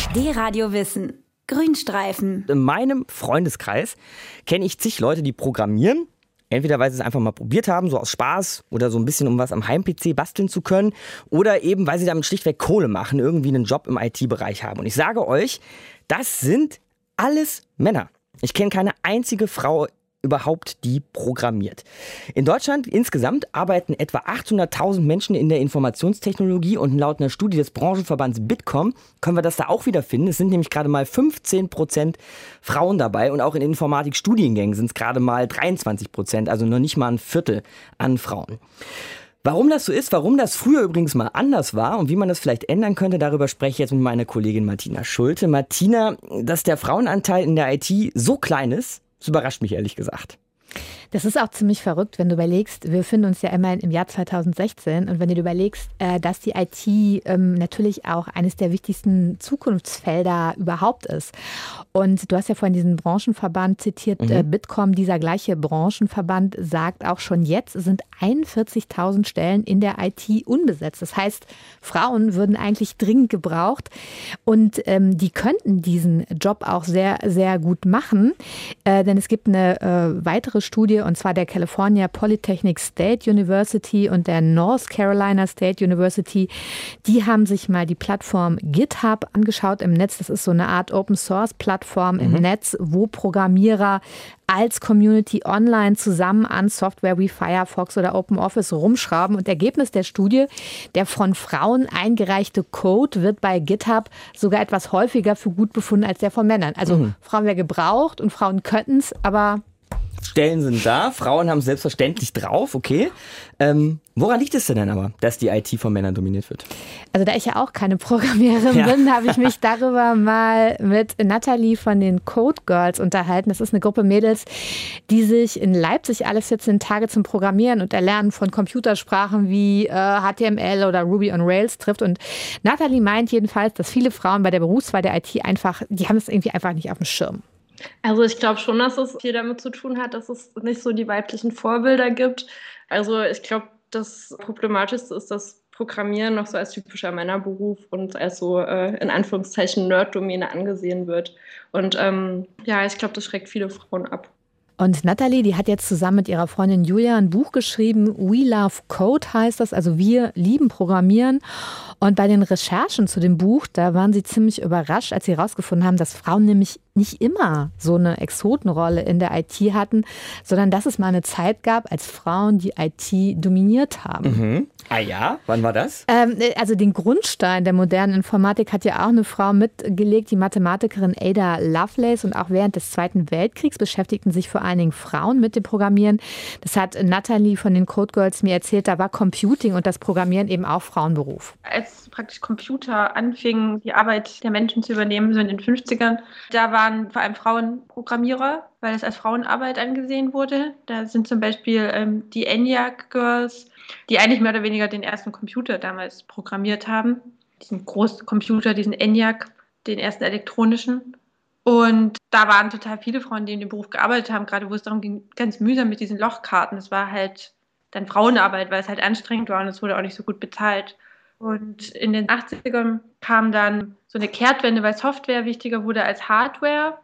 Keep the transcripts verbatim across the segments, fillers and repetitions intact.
D-Radio Wissen. Grünstreifen. In meinem Freundeskreis kenne ich zig Leute, die programmieren. Entweder weil sie es einfach mal probiert haben, so aus Spaß oder so ein bisschen, um was am Heim-P C basteln zu können. Oder eben, weil sie damit schlichtweg Kohle machen, irgendwie einen Job im I T-Bereich haben. Und ich sage euch, das sind alles Männer. Ich kenne keine einzige Frau überhaupt, die programmiert. In Deutschland insgesamt arbeiten etwa achthunderttausend Menschen in der Informationstechnologie und laut einer Studie des Branchenverbands Bitkom können wir das da auch wieder finden. Es sind nämlich gerade mal fünfzehn Prozent Frauen dabei und auch in Informatikstudiengängen sind es gerade mal dreiundzwanzig Prozent, also noch nicht mal ein Viertel an Frauen. Warum das so ist, warum das früher übrigens mal anders war und wie man das vielleicht ändern könnte, darüber spreche ich jetzt mit meiner Kollegin Martina Schulte. Martina, dass der Frauenanteil in der I T so klein ist, das überrascht mich ehrlich gesagt. Das ist auch ziemlich verrückt, wenn du überlegst, wir befinden uns ja immerhin im Jahr zweitausendsechzehn und wenn du überlegst, dass die I T natürlich auch eines der wichtigsten Zukunftsfelder überhaupt ist. Und du hast ja vorhin diesen Branchenverband zitiert, mhm. Bitkom, dieser gleiche Branchenverband sagt auch schon jetzt sind einundvierzigtausend Stellen in der I T unbesetzt. Das heißt, Frauen würden eigentlich dringend gebraucht und ähm, die könnten diesen Job auch sehr, sehr gut machen, äh, denn es gibt eine äh, weitere Studie, und zwar der California Polytechnic State University und der North Carolina State University. Die haben sich mal die Plattform GitHub angeschaut im Netz. Das ist so eine Art Open-Source-Plattform mhm. im Netz, wo Programmierer als Community online zusammen an Software wie Firefox oder OpenOffice rumschrauben. Und Ergebnis der Studie, der von Frauen eingereichte Code wird bei GitHub sogar etwas häufiger für gut befunden als der von Männern. Also mhm. Frauen werden gebraucht und Frauen könnten es, aber... Stellen sind da, Frauen haben es selbstverständlich drauf, okay. Ähm, woran liegt es denn dann aber, dass die I T von Männern dominiert wird? Also da ich ja auch keine Programmiererin ja. bin, habe ich mich darüber mal mit Nathalie von den Code Girls unterhalten. Das ist eine Gruppe Mädels, die sich in Leipzig alle vierzehn Tage zum Programmieren und Erlernen von Computersprachen wie äh, H T M L oder Ruby on Rails trifft. Und Nathalie meint jedenfalls, dass viele Frauen bei der Berufswahl der I T einfach, die haben es irgendwie einfach nicht auf dem Schirm. Also ich glaube schon, dass es viel damit zu tun hat, dass es nicht so die weiblichen Vorbilder gibt. Also ich glaube, das Problematischste ist, dass Programmieren noch so als typischer Männerberuf und als so äh, in Anführungszeichen Nerd-Domäne angesehen wird. Und ähm, ja, ich glaube, das schreckt viele Frauen ab. Und Nathalie, die hat jetzt zusammen mit ihrer Freundin Julia ein Buch geschrieben, We Love Code heißt das, also wir lieben Programmieren. Und bei den Recherchen zu dem Buch, da waren sie ziemlich überrascht, als sie herausgefunden haben, dass Frauen nämlich nicht immer so eine Exotenrolle in der I T hatten, sondern dass es mal eine Zeit gab, als Frauen die I T dominiert haben. Mhm. Ah ja, wann war das? Ähm, also den Grundstein der modernen Informatik hat ja auch eine Frau mitgelegt, die Mathematikerin Ada Lovelace. Und auch während des Zweiten Weltkriegs beschäftigten sich vor allen Dingen Frauen mit dem Programmieren. Das hat Nathalie von den Code Girls mir erzählt, da war Computing und das Programmieren eben auch Frauenberuf. Als praktisch Computer anfingen, die Arbeit der Menschen zu übernehmen, so in den fünfzigern, da waren vor allem Frauen Programmierer, weil es als Frauenarbeit angesehen wurde. Da sind zum Beispiel ähm, die ENIAC Girls, die eigentlich mehr oder weniger den ersten Computer damals programmiert haben. Diesen großen Computer, diesen ENIAC, den ersten elektronischen. Und da waren total viele Frauen, die in dem Beruf gearbeitet haben, gerade wo es darum ging, ganz mühsam mit diesen Lochkarten. Das war halt dann Frauenarbeit, weil es halt anstrengend war und es wurde auch nicht so gut bezahlt. Und in den achtzigern kam dann so eine Kehrtwende, weil Software wichtiger wurde als Hardware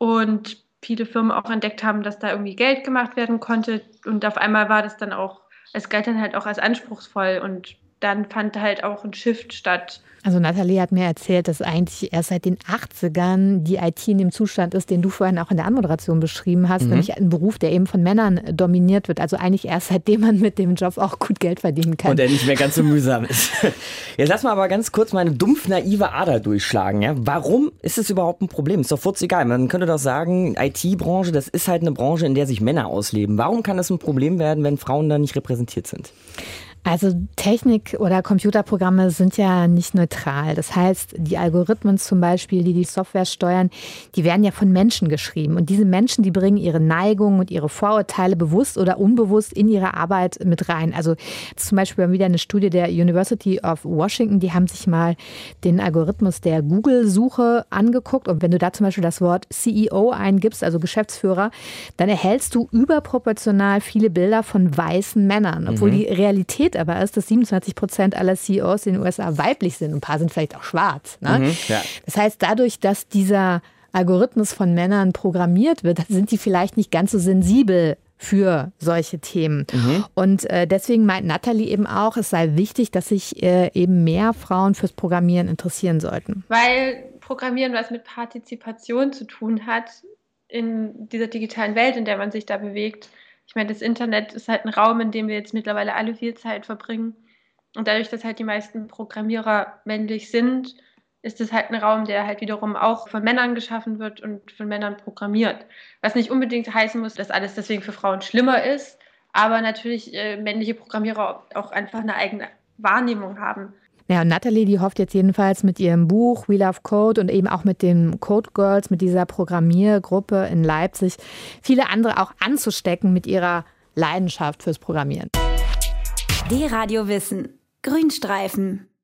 und viele Firmen auch entdeckt haben, dass da irgendwie Geld gemacht werden konnte. Und auf einmal war das dann auch, es galt dann halt auch als anspruchsvoll und dann fand halt auch ein Shift statt. Also Nathalie hat mir erzählt, dass eigentlich erst seit den achtzigern die I T in dem Zustand ist, den du vorhin auch in der Anmoderation beschrieben hast, mhm. nämlich ein Beruf, der eben von Männern dominiert wird. Also eigentlich erst seitdem man mit dem Job auch gut Geld verdienen kann. Und der nicht mehr ganz so mühsam ist. Jetzt lass mal aber ganz kurz meine dumpf naive Ader durchschlagen. Ja? Warum ist es überhaupt ein Problem? Ist doch furzegal. Man könnte doch sagen, I T-Branche, das ist halt eine Branche, in der sich Männer ausleben. Warum kann das ein Problem werden, wenn Frauen da nicht repräsentiert sind? Also Technik oder Computerprogramme sind ja nicht neutral. Das heißt, die Algorithmen zum Beispiel, die die Software steuern, die werden ja von Menschen geschrieben. Und diese Menschen, die bringen ihre Neigungen und ihre Vorurteile bewusst oder unbewusst in ihre Arbeit mit rein. Also zum Beispiel wieder eine Studie der University of Washington, die haben sich mal den Algorithmus der Google-Suche angeguckt. Und wenn du da zum Beispiel das Wort C E O eingibst, also Geschäftsführer, dann erhältst du überproportional viele Bilder von weißen Männern, obwohl mhm. die Realität Realität aber ist, dass siebenundzwanzig Prozent aller C E Os in den U S A weiblich sind. Ein paar sind vielleicht auch schwarz. Ne? Mhm, ja. Das heißt, dadurch, dass dieser Algorithmus von Männern programmiert wird, sind die vielleicht nicht ganz so sensibel für solche Themen. Mhm. Und äh, deswegen meint Nathalie eben auch, es sei wichtig, dass sich äh, eben mehr Frauen fürs Programmieren interessieren sollten. Weil Programmieren was mit Partizipation zu tun hat in dieser digitalen Welt, in der man sich da bewegt. Ich meine, das Internet ist halt ein Raum, in dem wir jetzt mittlerweile alle viel Zeit verbringen. Und dadurch, dass halt die meisten Programmierer männlich sind, ist es halt ein Raum, der halt wiederum auch von Männern geschaffen wird und von Männern programmiert. Was nicht unbedingt heißen muss, dass alles deswegen für Frauen schlimmer ist, aber natürlich äh, männliche Programmierer auch einfach eine eigene Wahrnehmung haben. Ja, und Nathalie, die hofft jetzt jedenfalls mit ihrem Buch We Love Code und eben auch mit den Code Girls, mit dieser Programmiergruppe in Leipzig, viele andere auch anzustecken mit ihrer Leidenschaft fürs Programmieren. D-Radio Wissen. Grünstreifen.